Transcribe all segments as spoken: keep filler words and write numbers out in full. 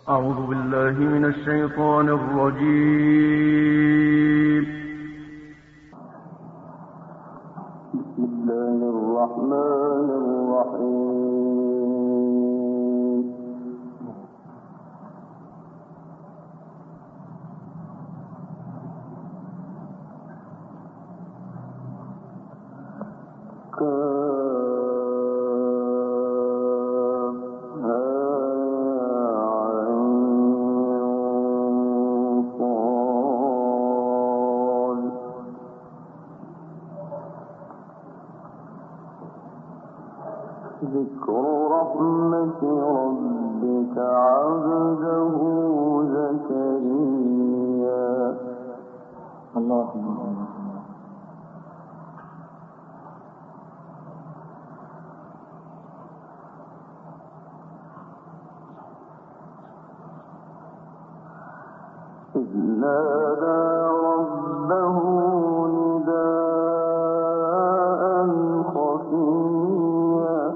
أعوذ بالله من الشيطان الرجيم. بسم الله الرحمن الرحيم. ذكر رحمة ربك عبده زكريا. اللهم إذ نادى ربه نداء خفيا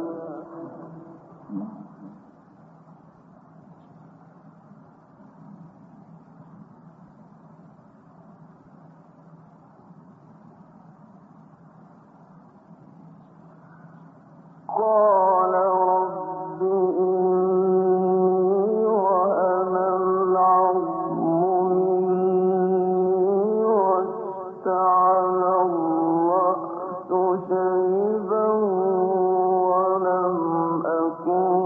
قال رب إني وهن العظم مني واشتعل الرأس شيبا ولم أكن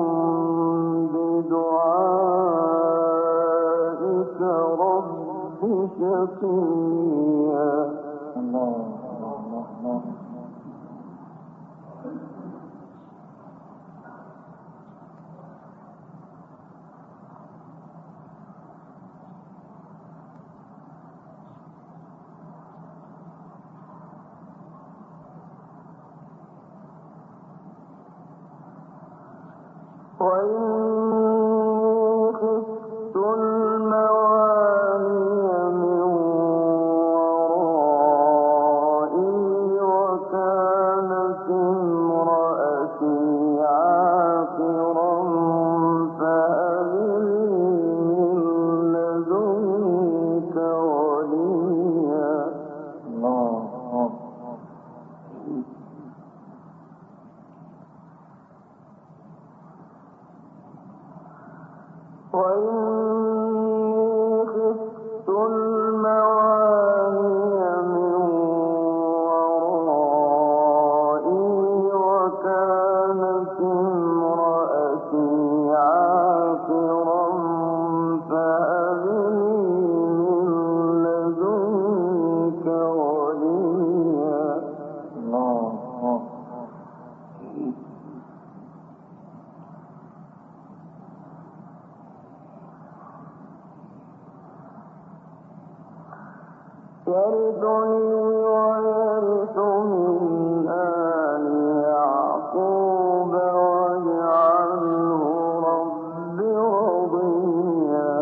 بدعائك رب شقيا. الله الله الله. وإني خفت الموالي من ورائي وكانت امرأتي عاقرا فهب لي من لدنك وليا. الله. وإني خفت الموالي من ورائي وكانت امرأتي عاقرا فهب لي من لدنك وليا. الله. يرثني ويرث من آل يعقوب واجعله رب رضيا.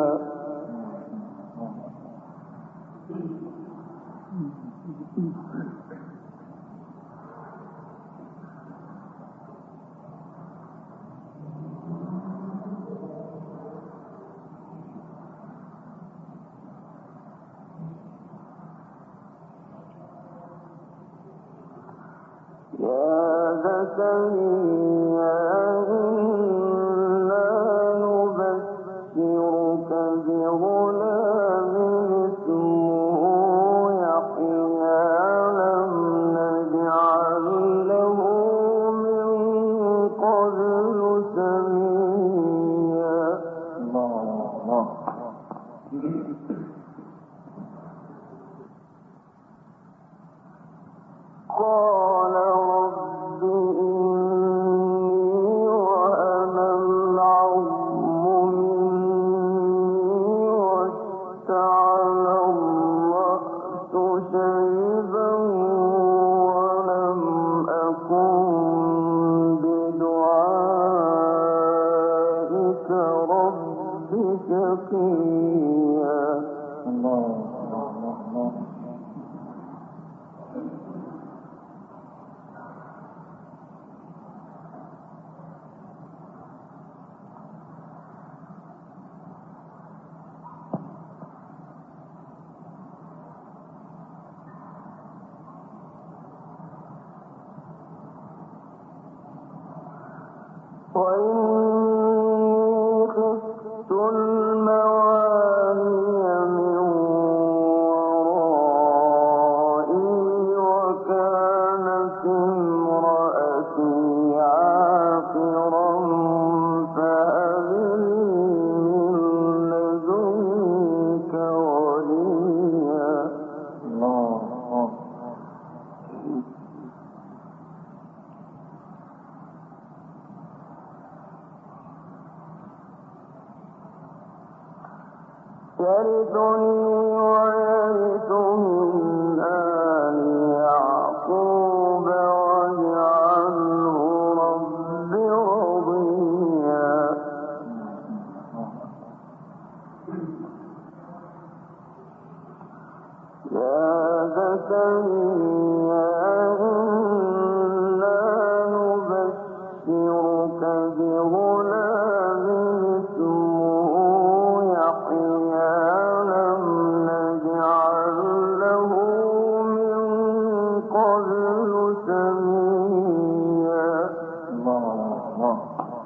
يا زكريا إنا نبشرك بغلام اسمه يحيى لم نجعل له من قبل سميا. الله. قال رب إني وهن العظم مني واشتعل الرأس شيبا ولم أكن بدعائك رب شقيا. الله. يرثني ويرث من آل يعقوب واجعله رب رضيا. يا زكريا إنا نبشرك بغلام اسمه يحيى لم نجعل له من قبل سميا. الله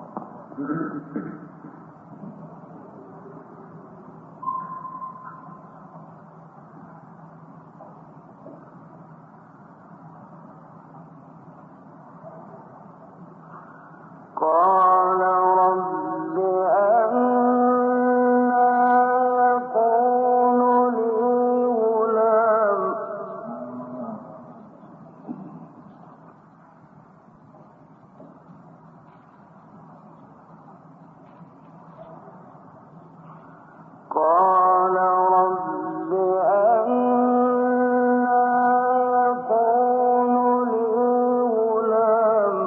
قال رب أنى يكون لي غلام قال رب أنى يكون لي غلام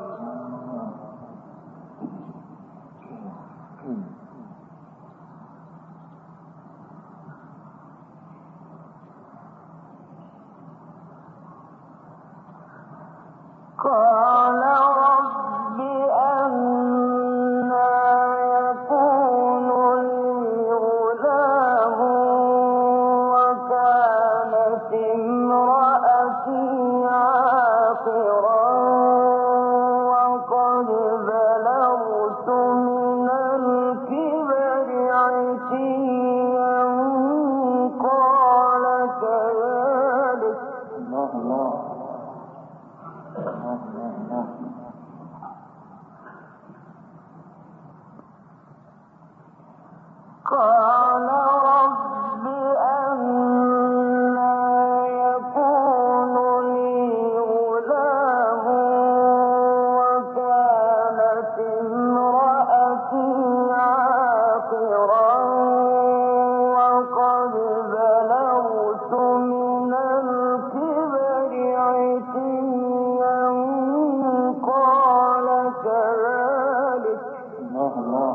قال رب أنى يكون لي غلام وكانت امرأتي عاقرا وقد بلغت من الكبر عتيا قال كذلك الله قال رب أنى يكون لي غلام وكانت امرأتي عاقرا وقد بلغت من الكبر عتيا قال كذلك الله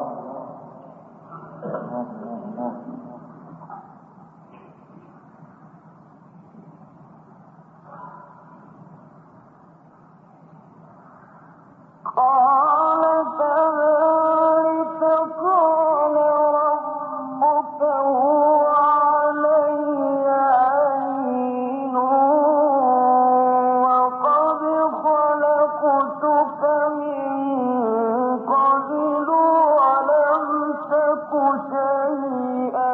قال كذلك قال ربك هو علي هين وقد خلقتك من قبل ولم تك شيئا.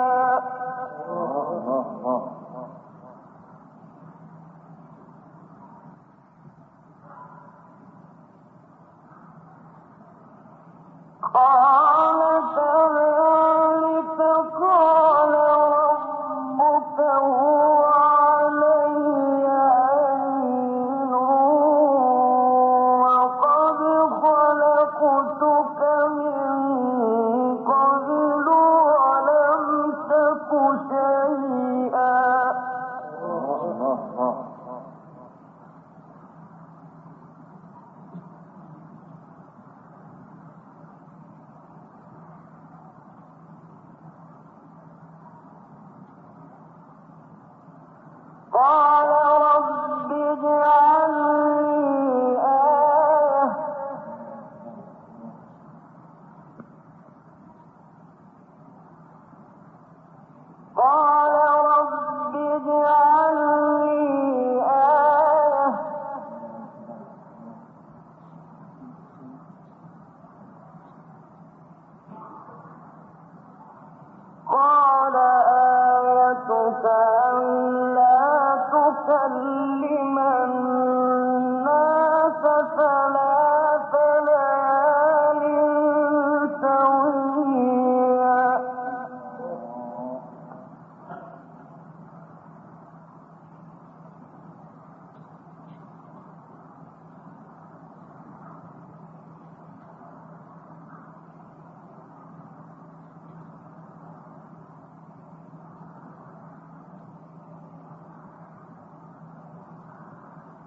قال كذلك قال ربك هو علي هين وقد خلقتك من قبل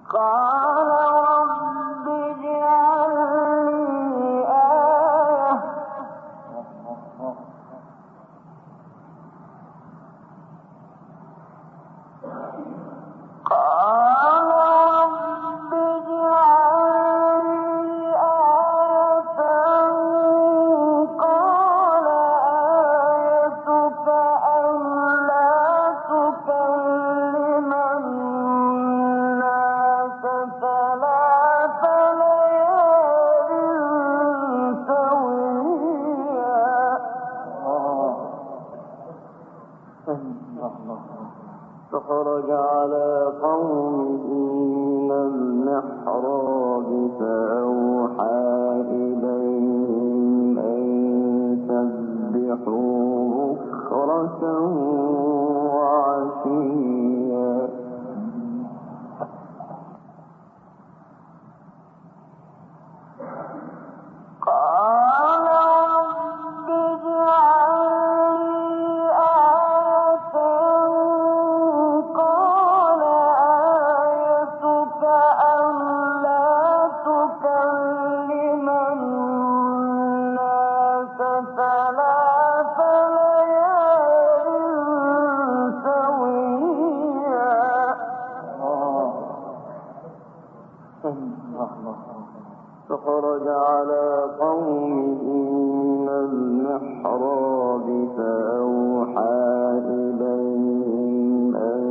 فخرج على قومه من المحراب فأوحى إليهم أن سبحوا بكرة وعشيا فخرج على قومه من المحراب فأوحى إليهم أن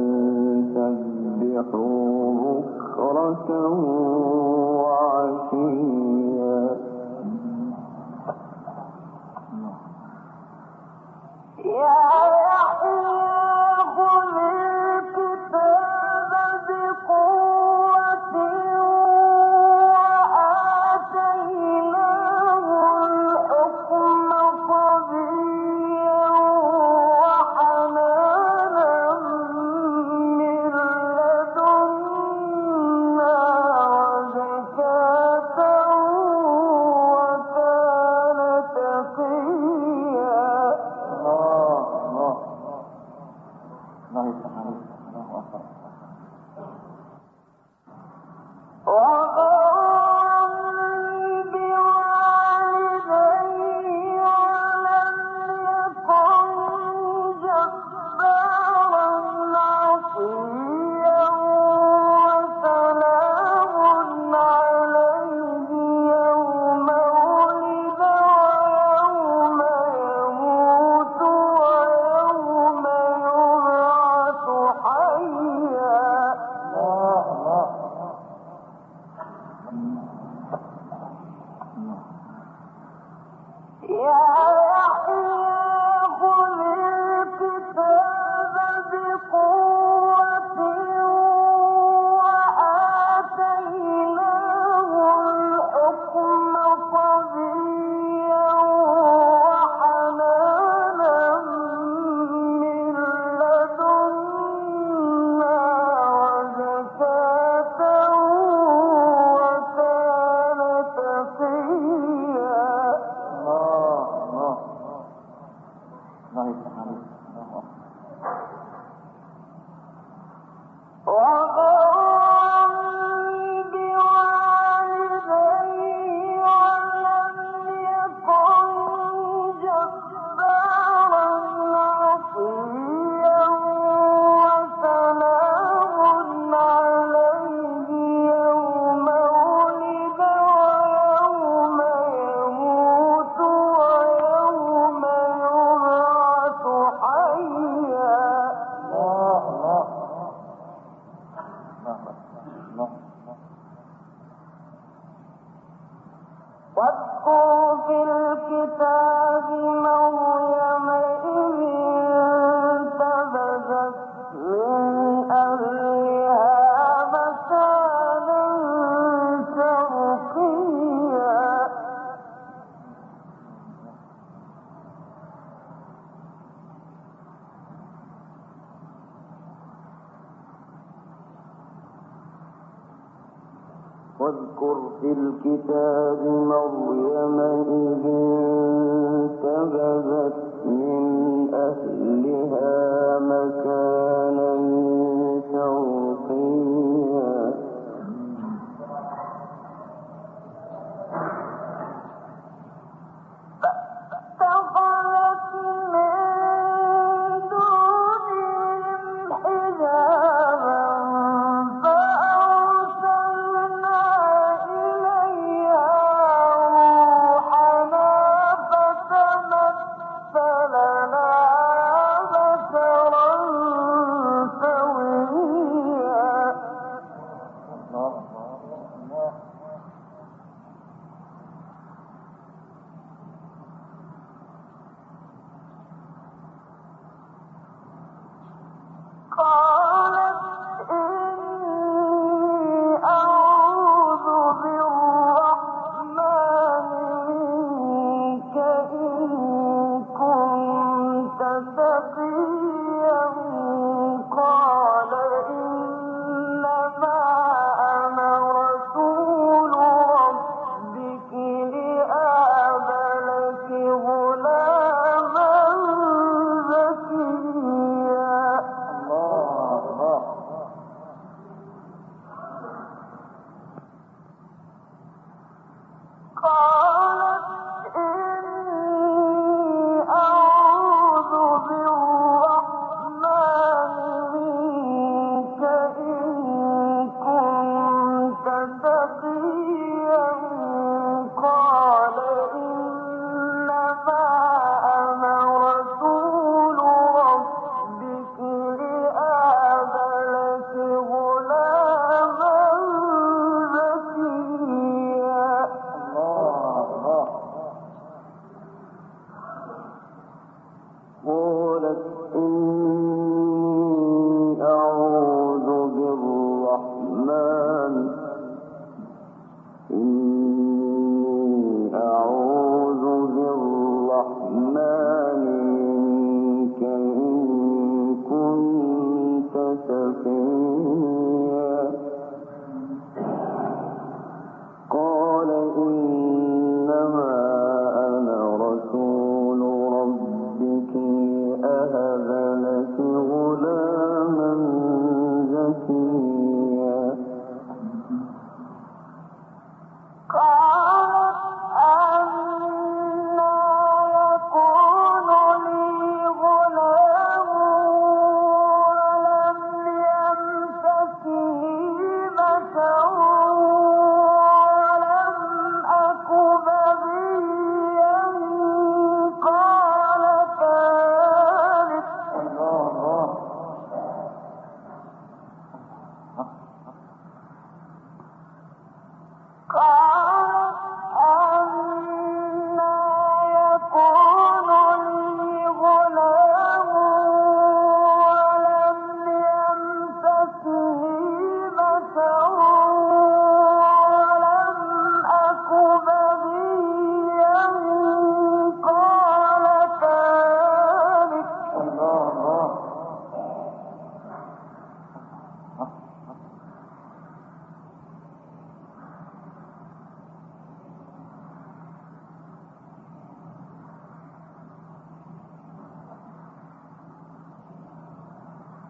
سبحوا بكرة وعشيا يا واذكر في الكتاب مريم إذ انتبذت من أهلها مكانا شرقيا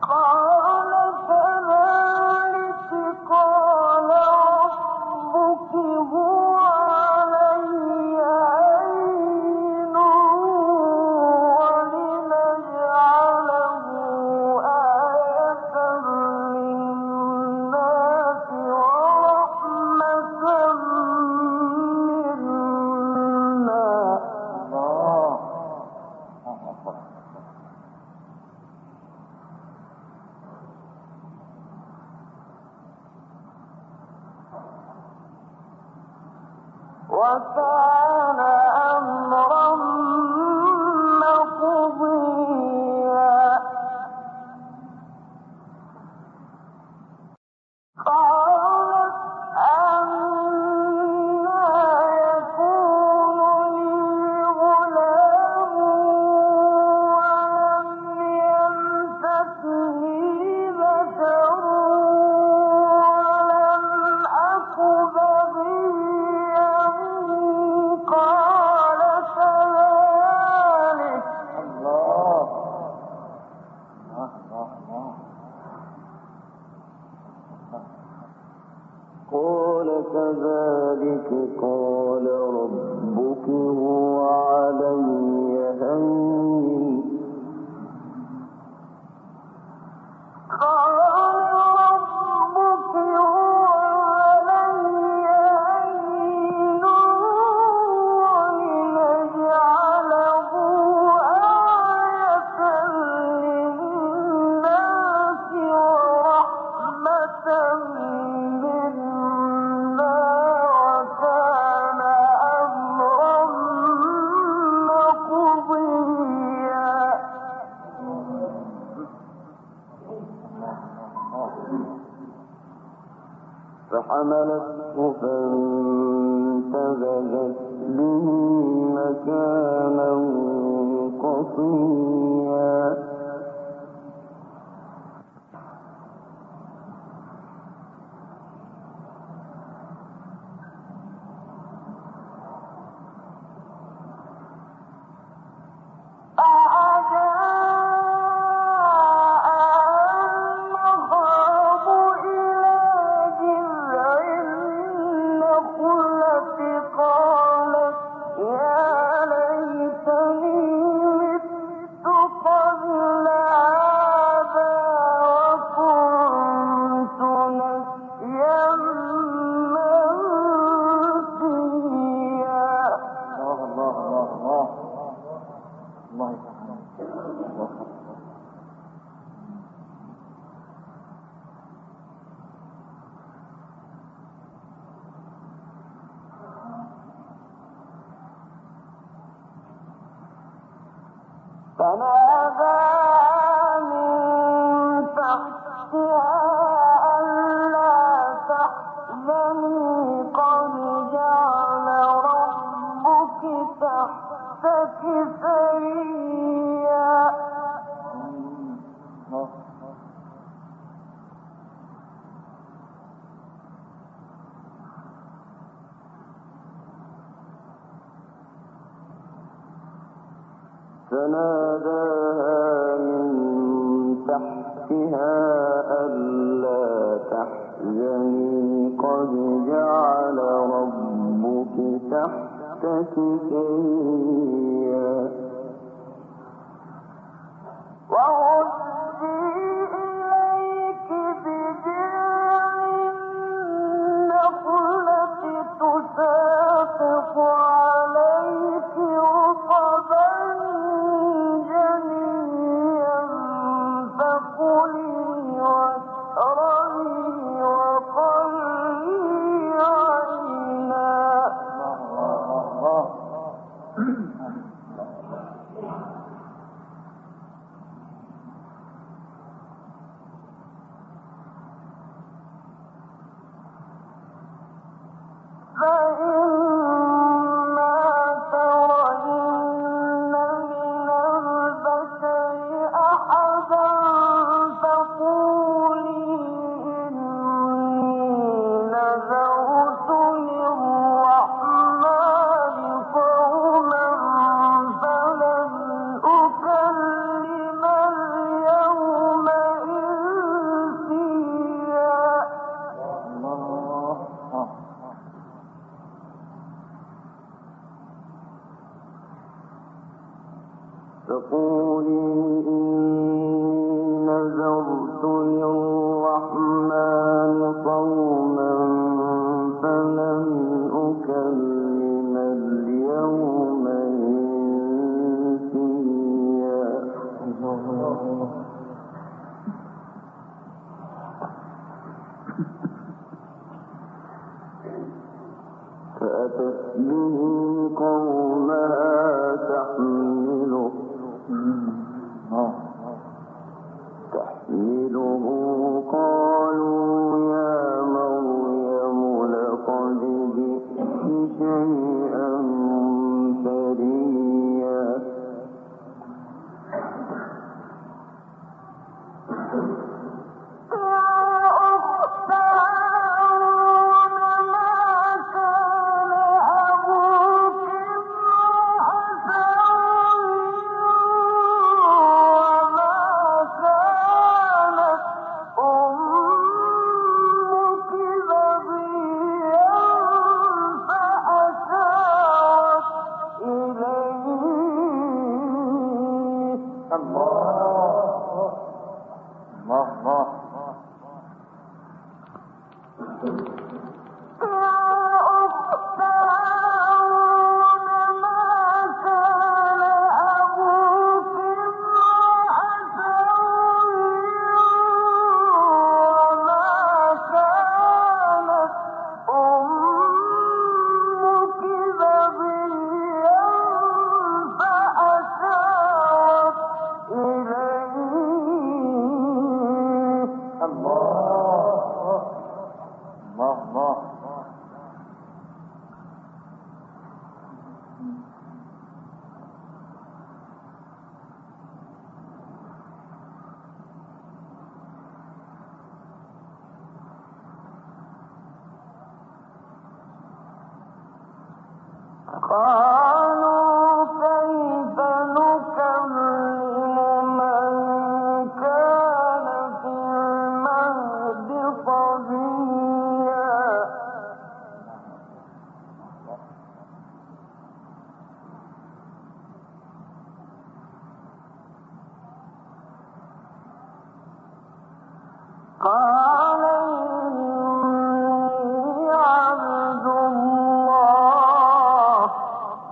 وكان أمرا مقضيا قالت أنى يكون لي غلام ولم يمسسني بشر ولم أك بغيا قال كذلك الله الله الله قال كذلك قال ربك هو علي هين قال ربك هو علي هين ولنجعله آية للناس ورحمة منا وكان أمرا مقضيا فحملته فانتبذت به مكانا قصيا فنادى من تحتها ألا تحزني قد جعل ربك تحتك سريا فناداها من تحتها ألا تحزني قد جعل ربك تحتك سريا وهزي إليك بجذع النخلة تساقط عليك رطبا فكلي واشربي وقري عينا فأتت به قومها تحمله تحمله قالوا يا مريم لقد جئت شيئا فريا قالوا كيف نكلم من كان في المهد صبيا قال إني عبد الله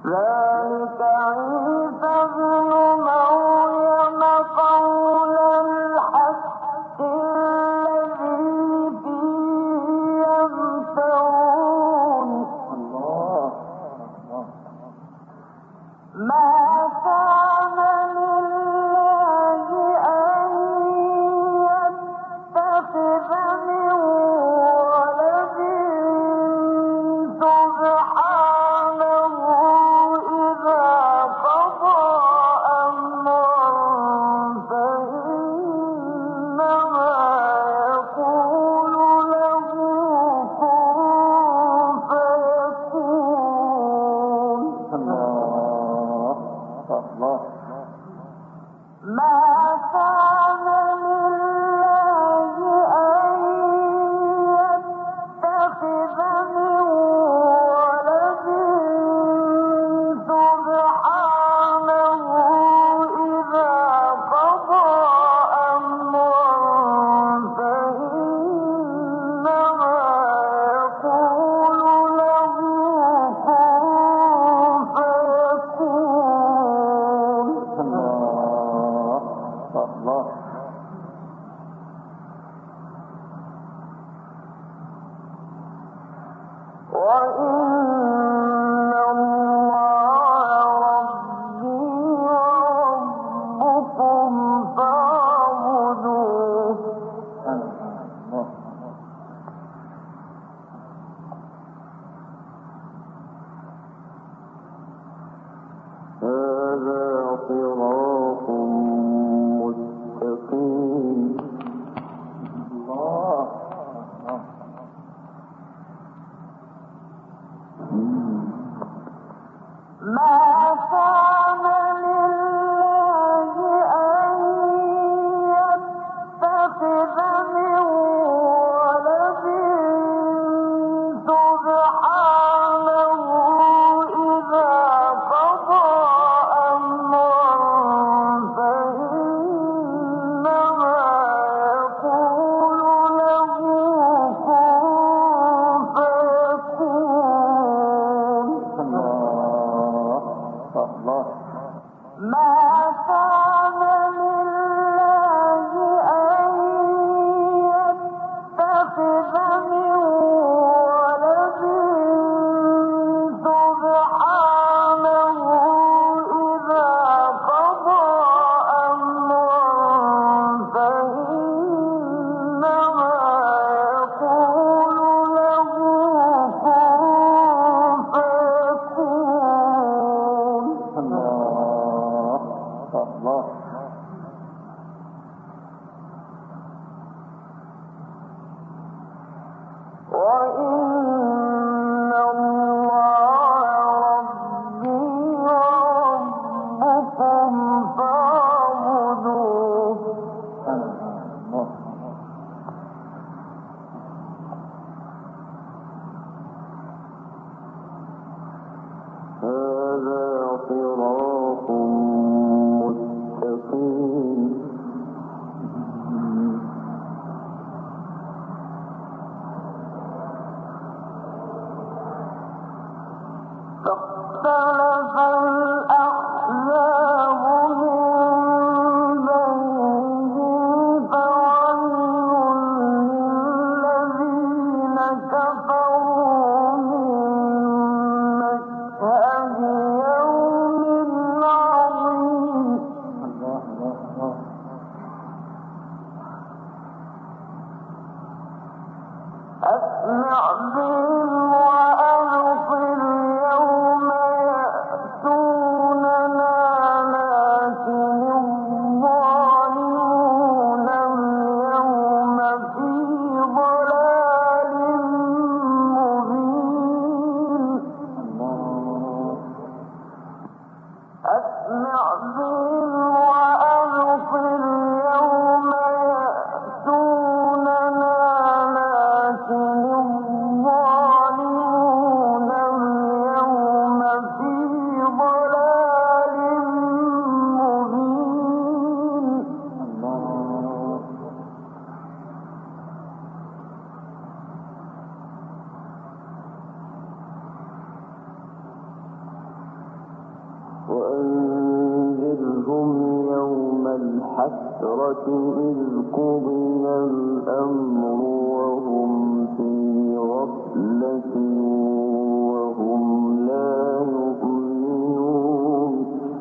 ذلك عيسى ابن مريم قول الحق الذي فيه يمترون ما كان لله أن يتخذ من ولد سبحانه إذا قضى أمرا فإنما يقول له كن فيكون ما كان لله أن يتخذ من ولد سبحانه إذا قضى أمرا فإنما يقول له كن فيكون وإن الله ربي وربكم فاعبدوه هذا صراط مستقيم ما كان لله أن يتخذ من ولد سبحانه إذا قضى أمرا فإنما يقول له كن فيكون ما كان لله أن يتخذ من ولد سبحانه إذا قضى أمرا فإنما يقول له كن فيكون وإن الله ربي وربكم فاعبدوه هذا صراط مستقيم فاختلف الأحزاب من بينهم فويل للذين كفروا من مشهد يوم عظيم أسمع بهم وأبصر يوم يأتوننا لكن الظالمون اليوم في ضلال مبين أسمع بهم وأبصر يوم يأتوننا لكن الظالمون اليوم في ضلال مبين وأنذرهم يوم الحسرة إذ قضي الأمر وهم في غفلة وهم لا يؤمنون.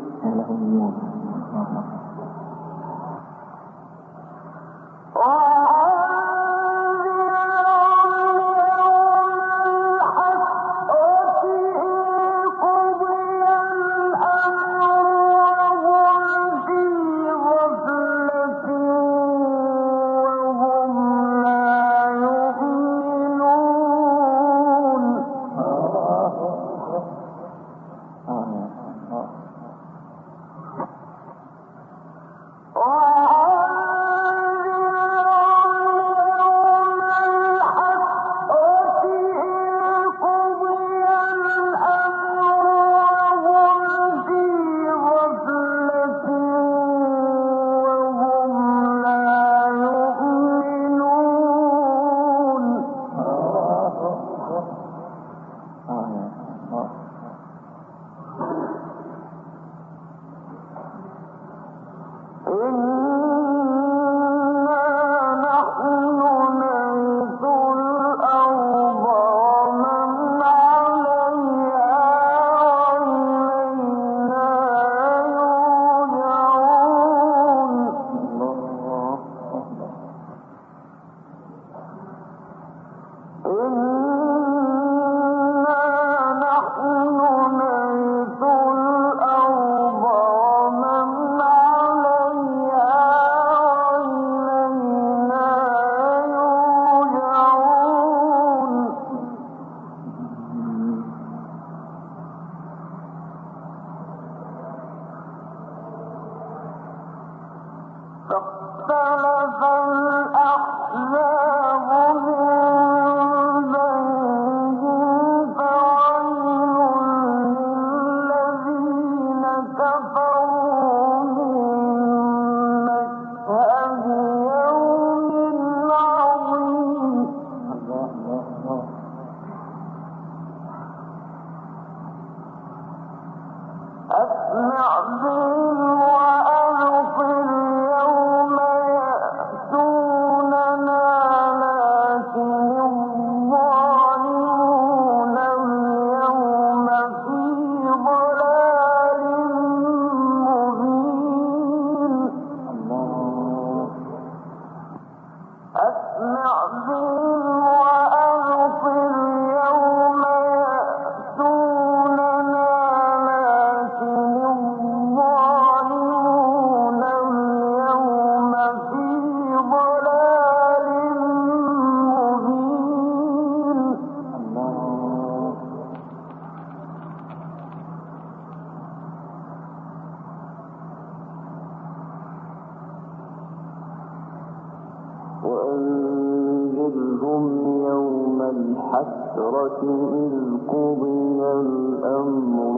وأنذرهم يوم الحسرة إذ قضي الأمر